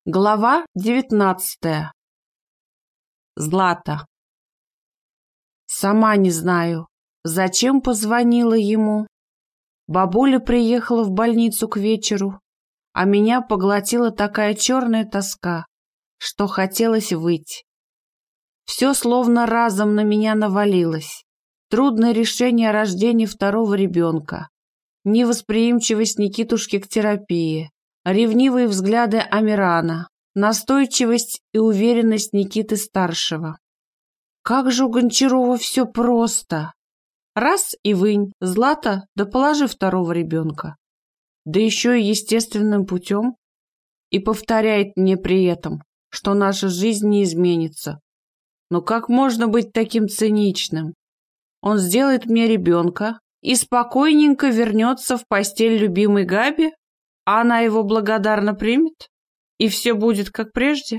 Глава 19. Злата. Сама не знаю, зачем позвонила ему. Бабуля приехала в больницу к вечеру, а меня поглотила такая черная тоска, что хотелось выть. Все словно разом на меня навалилось. Трудное решение о рождении второго ребенка, невосприимчивость Никитушки к терапии, ревнивые взгляды Амирана, настойчивость и уверенность Никиты-старшего. Как же у Гончарова все просто. Раз и вынь, Злата, да положи второго ребенка. Да еще и естественным путем. И повторяет мне при этом, что наша жизнь не изменится. Но как можно быть таким циничным? Он сделает мне ребенка и спокойненько вернется в постель любимой Габи, а она его благодарно примет, и все будет как прежде?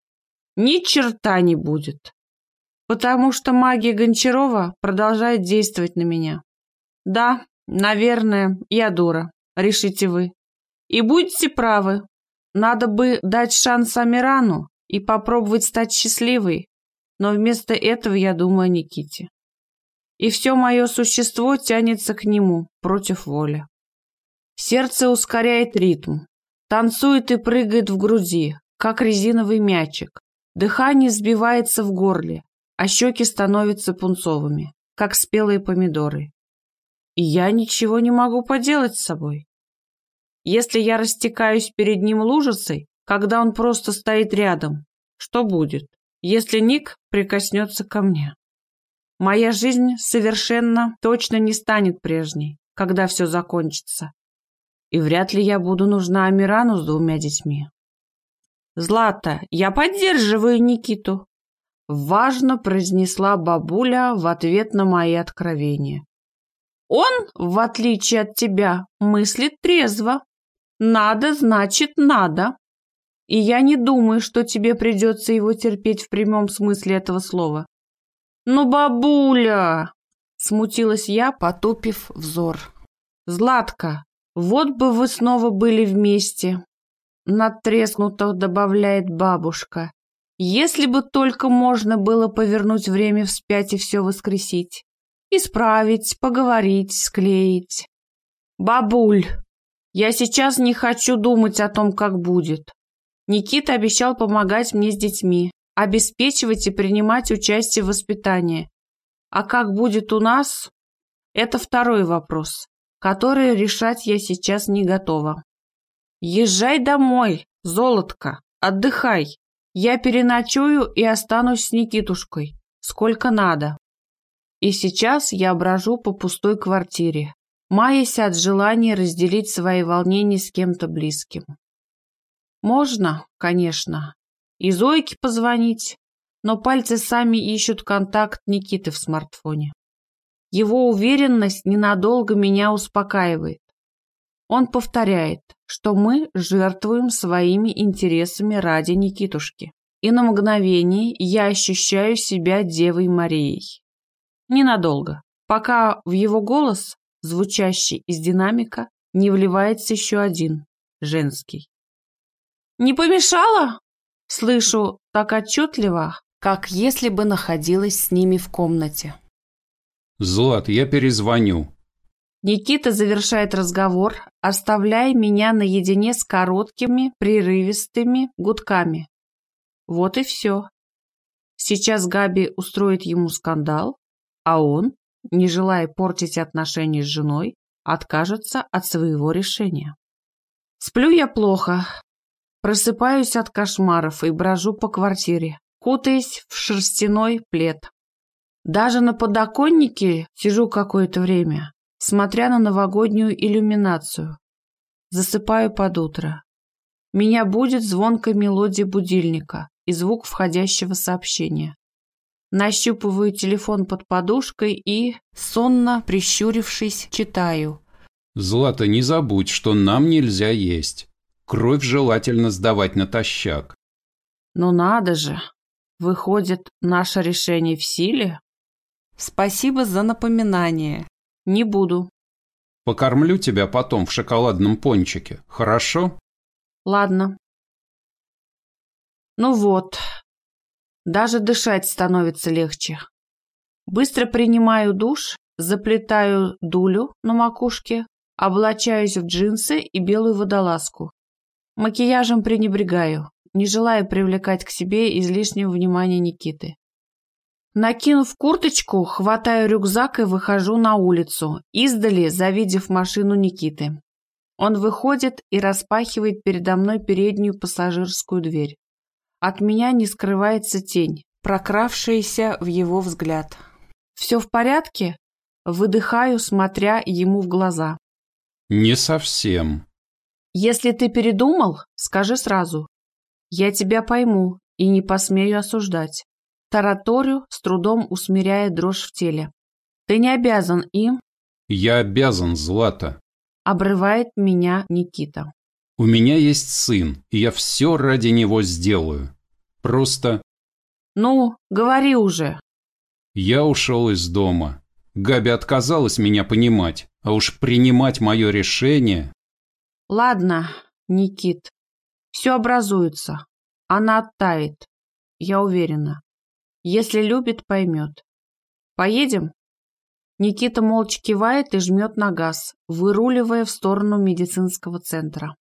Ни черта не будет, потому что магия Гончарова продолжает действовать на меня. Да, наверное, я дура, решите вы. И будьте правы, надо бы дать шанс Амирану и попробовать стать счастливой, но вместо этого я думаю о Никите. И все мое существо тянется к нему против воли. Сердце ускоряет ритм, танцует и прыгает в груди, как резиновый мячик. Дыхание сбивается в горле, а щеки становятся пунцовыми, как спелые помидоры. И я ничего не могу поделать с собой. Если я растекаюсь перед ним лужицей, когда он просто стоит рядом, что будет, если Ник прикоснется ко мне? Моя жизнь совершенно точно не станет прежней, когда все закончится. И вряд ли я буду нужна Амирану с 2 детьми. «Злата, я поддерживаю Никиту», — важно произнесла бабуля в ответ на мои откровения. «Он, в отличие от тебя, мыслит трезво. Надо, значит, надо. И я не думаю, что тебе придется его терпеть в прямом смысле этого слова». «Ну, бабуля!» — смутилась я, потупив взор. «Златка, вот бы вы снова были вместе», — надтреснуто добавляет бабушка. «Если бы только можно было повернуть время вспять и все воскресить. Исправить, поговорить, склеить. Бабуль, я сейчас не хочу думать о том, как будет. Никита обещал помогать мне с детьми, обеспечивать и принимать участие в воспитании. А как будет у нас, это второй вопрос, который решать я сейчас не готова. Езжай домой, золотко, отдыхай. Я переночую и останусь с Никитушкой, сколько надо». И сейчас я брожу по пустой квартире, маясь от желания разделить свои волнения с кем-то близким. Можно, конечно, и Зойке позвонить, но пальцы сами ищут контакт Никиты в смартфоне. Его уверенность ненадолго меня успокаивает. Он повторяет, что мы жертвуем своими интересами ради Никитушки. И на мгновение я ощущаю себя Девой Марией. Ненадолго, пока в его голос, звучащий из динамика, не вливается еще один, женский. «Не помешало?» Слышу так отчетливо, как если бы находилась с ними в комнате. «Злат, я перезвоню». Никита завершает разговор, оставляя меня наедине с короткими, прерывистыми гудками. Вот и все. Сейчас Габи устроит ему скандал, а он, не желая портить отношения с женой, откажется от своего решения. Сплю я плохо. Просыпаюсь от кошмаров и брожу по квартире, кутаясь в шерстяной плед. Даже на подоконнике сижу какое-то время, смотря на новогоднюю иллюминацию. Засыпаю под утро. Меня будит звонкая мелодия будильника и звук входящего сообщения. Нащупываю телефон под подушкой и, сонно прищурившись, читаю. «Злата, не забудь, что нам нельзя есть. Кровь желательно сдавать натощак». Ну надо же! Выходит, наше решение в силе? Спасибо за напоминание. Не буду. Покормлю тебя потом в шоколадном пончике, хорошо? Ладно. Ну вот, даже дышать становится легче. Быстро принимаю душ, заплетаю дулю на макушке, облачаюсь в джинсы и белую водолазку. Макияжем пренебрегаю, не желая привлекать к себе излишнего внимания Никиты. Накинув курточку, хватаю рюкзак и выхожу на улицу, издали завидев машину Никиты. Он выходит и распахивает передо мной переднюю пассажирскую дверь. От меня не скрывается тень, прокравшаяся в его взгляд. «Все в порядке?» Выдыхаю, смотря ему в глаза. Не совсем. «Если ты передумал, скажи сразу. Я тебя пойму и не посмею осуждать». Тараторю, с трудом усмиряя дрожь в теле. «Ты не обязан им...» Я обязан, Злата. Обрывает меня Никита. У меня есть сын, и я все ради него сделаю. Просто... Ну, говори уже. Я ушел из дома. Габи отказалась меня понимать, а уж принимать мое решение... Ладно, Никит, все образуется. Она оттает, я уверена. Если любит, поймет. Поедем? Никита молча кивает и жмет на газ, выруливая в сторону медицинского центра.